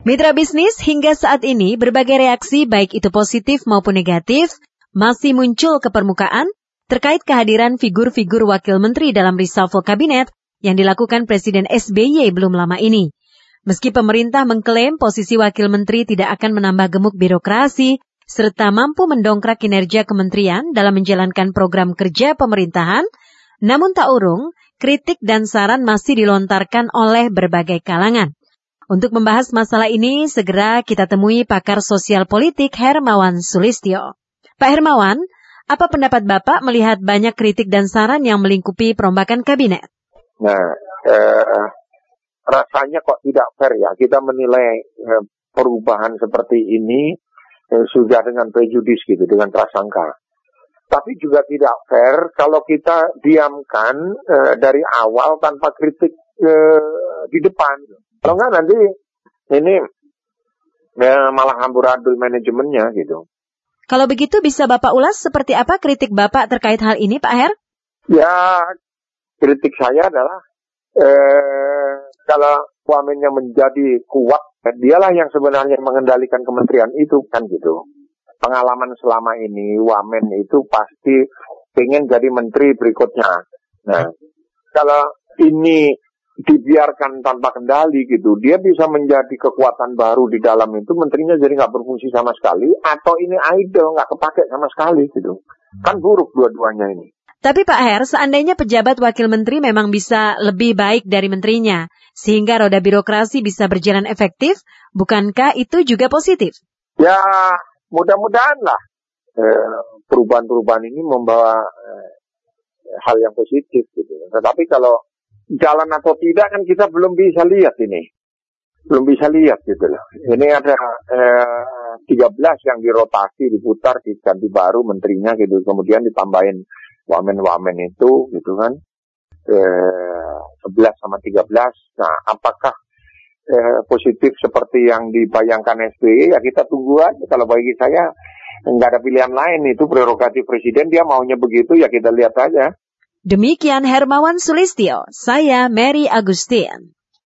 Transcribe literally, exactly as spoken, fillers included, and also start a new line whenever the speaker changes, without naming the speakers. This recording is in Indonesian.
Mitra bisnis, hingga saat ini berbagai reaksi baik itu positif maupun negatif masih muncul ke permukaan terkait kehadiran figur-figur wakil menteri dalam reshuffle kabinet yang dilakukan Presiden S B Y belum lama ini. Meski pemerintah mengklaim posisi wakil menteri tidak akan menambah gemuk birokrasi serta mampu mendongkrak kinerja kementerian dalam menjalankan program kerja pemerintahan, namun tak urung, kritik dan saran masih dilontarkan oleh berbagai kalangan. Untuk membahas masalah ini, segera kita temui pakar sosial politik Hermawan Sulistyo. Pak Hermawan, apa pendapat Bapak melihat banyak kritik dan saran yang melingkupi perombakan kabinet?
Nah, eh, rasanya kok tidak fair ya, kita menilai eh, perubahan seperti ini eh, sudah dengan prejudis gitu, dengan prasangka. Tapi juga tidak fair kalau kita diamkan eh, dari awal tanpa kritik eh, di depan. Kalau enggak nanti ini ya, malah amburadul manajemennya gitu.
Kalau begitu bisa Bapak ulas seperti apa kritik Bapak terkait hal ini, Pak Her?
Ya, kritik saya adalah eh, kalau wamennya menjadi kuat, dialah yang sebenarnya mengendalikan kementerian itu kan gitu. Pengalaman selama ini wamen itu pasti pengen jadi menteri berikutnya. Nah, kalau ini dibiarkan tanpa kendali gitu, dia bisa menjadi kekuatan baru di dalam itu, menterinya jadi nggak berfungsi sama sekali, atau ini idle, nggak kepake sama sekali gitu. Kan buruk dua-duanya ini.
Tapi Pak Her, seandainya pejabat wakil menteri memang bisa lebih baik dari menterinya, sehingga roda birokrasi bisa berjalan efektif, bukankah itu juga positif?
Ya, mudah-mudahan lah eh, perubahan-perubahan ini membawa eh, hal yang positif gitu. Tetapi kalau jalan atau tidak kan kita belum bisa lihat ini. Belum bisa lihat gitu loh. Ini ada eh, tiga belas yang dirotasi, diputar, diganti baru menterinya gitu. Kemudian ditambahin wamen-wamen itu gitu kan. Eh, sebelas sama tiga belas. Nah, apakah eh, positif seperti yang dibayangkan S B Y? Ya kita tunggu aja. Kalau bagi saya nggak ada pilihan lain. Itu prerogatif presiden, dia maunya begitu ya kita lihat aja.
Demikian Hermawan Sulistyo, saya Mary Agustin.